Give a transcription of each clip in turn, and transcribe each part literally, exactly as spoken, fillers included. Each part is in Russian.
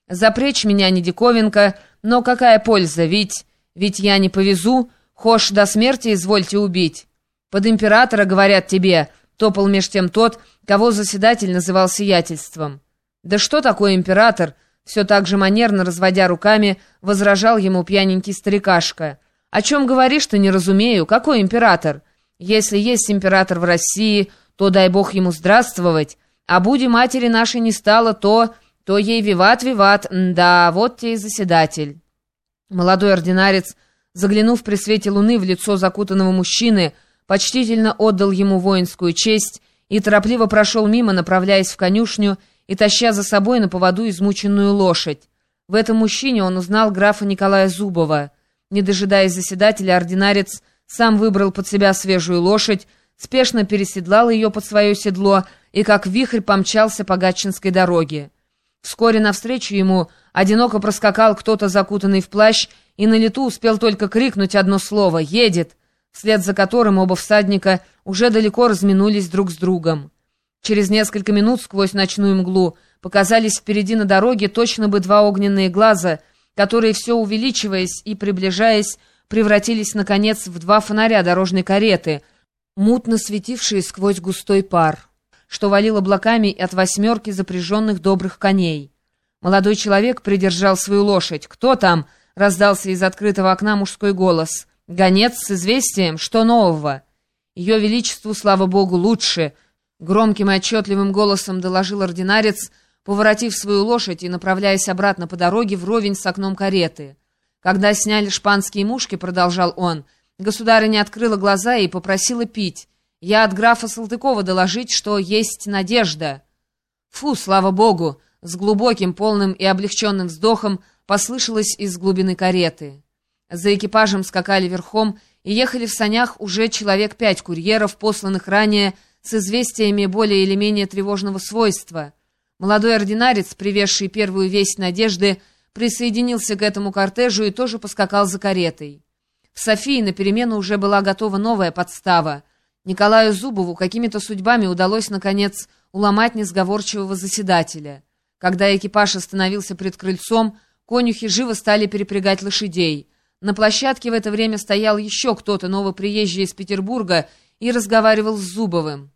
Запречь меня не диковинка, но какая польза, ведь... Ведь я не повезу, хошь до смерти извольте убить. Под императора, говорят тебе, топал меж тем тот, кого заседатель называл сиятельством. Да что такое император? Все так же манерно, разводя руками, возражал ему пьяненький старикашка. О чем говоришь ты, не разумею, какой император? Если есть император в России, то дай бог ему здравствовать, а буди матери нашей не стало, то... то ей виват-виват, да, вот те и заседатель». Молодой ординарец, заглянув при свете луны в лицо закутанного мужчины, почтительно отдал ему воинскую честь и торопливо прошел мимо, направляясь в конюшню и таща за собой на поводу измученную лошадь. В этом мужчине он узнал графа Николая Зубова. Не дожидаясь заседателя, ординарец сам выбрал под себя свежую лошадь, спешно переседлал ее под свое седло и как вихрь помчался по Гатчинской дороге. Вскоре навстречу ему одиноко проскакал кто-то, закутанный в плащ, и на лету успел только крикнуть одно слово «Едет!», вслед за которым оба всадника уже далеко разминулись друг с другом. Через несколько минут сквозь ночную мглу показались впереди на дороге точно бы два огненные глаза, которые, все увеличиваясь и приближаясь, превратились, наконец, в два фонаря дорожной кареты, мутно светившие сквозь густой пар, что валил облаками от восьмерки запряженных добрых коней. Молодой человек придержал свою лошадь. «Кто там?» — раздался из открытого окна мужской голос. «Гонец с известием? Что нового?» «Ее величеству, слава богу, лучше!» — громким и отчетливым голосом доложил ординарец, поворотив свою лошадь и направляясь обратно по дороге вровень с окном кареты. «Когда сняли шпанские мушки, — продолжал он, — государыня открыла глаза и попросила пить. Я от графа Салтыкова доложить, что есть надежда». «Фу, слава богу!» — с глубоким, полным и облегченным вздохом послышалось из глубины кареты. За экипажем скакали верхом и ехали в санях уже человек пять курьеров, посланных ранее с известиями более или менее тревожного свойства. Молодой ординарец, привезший первую весть надежды, присоединился к этому кортежу и тоже поскакал за каретой. В Софии на перемену уже была готова новая подстава. Николаю Зубову какими-то судьбами удалось, наконец, уломать несговорчивого заседателя. Когда экипаж остановился пред крыльцом, конюхи живо стали перепрягать лошадей. На площадке в это время стоял еще кто-то, новоприезжий из Петербурга, и разговаривал с Зубовым.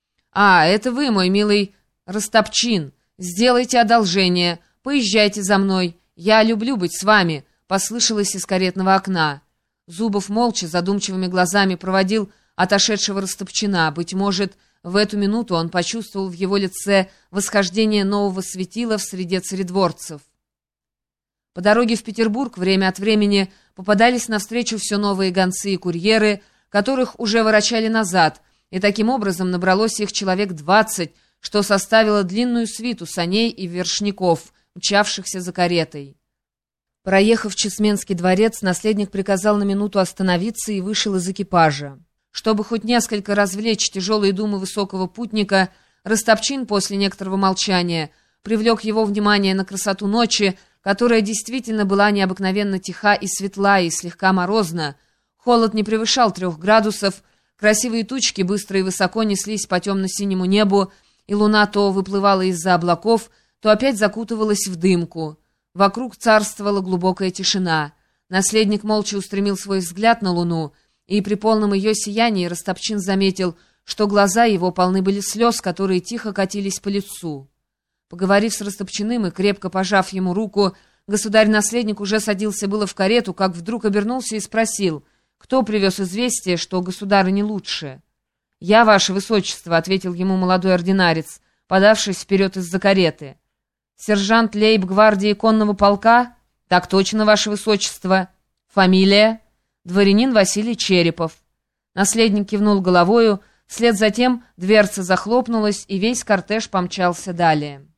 «А, это вы, мой милый Растопчин. Сделайте одолжение, поезжайте за мной. Я люблю быть с вами», — послышалось из каретного окна. Зубов молча, задумчивыми глазами проводил отошедшего Растопчина. Быть может, в эту минуту он почувствовал в его лице восхождение нового светила в среде царедворцев. По дороге в Петербург время от времени попадались навстречу все новые гонцы и курьеры, которых уже ворочали назад, и таким образом набралось их человек двадцать, что составило длинную свиту саней и вершников, мчавшихся за каретой. Проехав Чесменский дворец, наследник приказал на минуту остановиться и вышел из экипажа. Чтобы хоть несколько развлечь тяжелые думы высокого путника, Растопчин после некоторого молчания привлек его внимание на красоту ночи, которая действительно была необыкновенно тиха и светла, и слегка морозна. Холод не превышал трех градусов, красивые тучки быстро и высоко неслись по темно-синему небу, и луна то выплывала из-за облаков, то опять закутывалась в дымку. Вокруг царствовала глубокая тишина. Наследник молча устремил свой взгляд на луну, и при полном ее сиянии Растопчин заметил, что глаза его полны были слез, которые тихо катились по лицу. Поговорив с Растопчиным и крепко пожав ему руку, государь-наследник уже садился было в карету, как вдруг обернулся и спросил, кто привез известие, что государыне лучше. «Я, ваше высочество», — ответил ему молодой ординарец, подавшись вперед из-за кареты. «Сержант лейб-гвардии конного полка?» «Так точно, ваше высочество». «Фамилия?» «Дворянин Василий Черепов». Наследник кивнул головою, вслед за тем дверца захлопнулась, и весь кортеж помчался далее.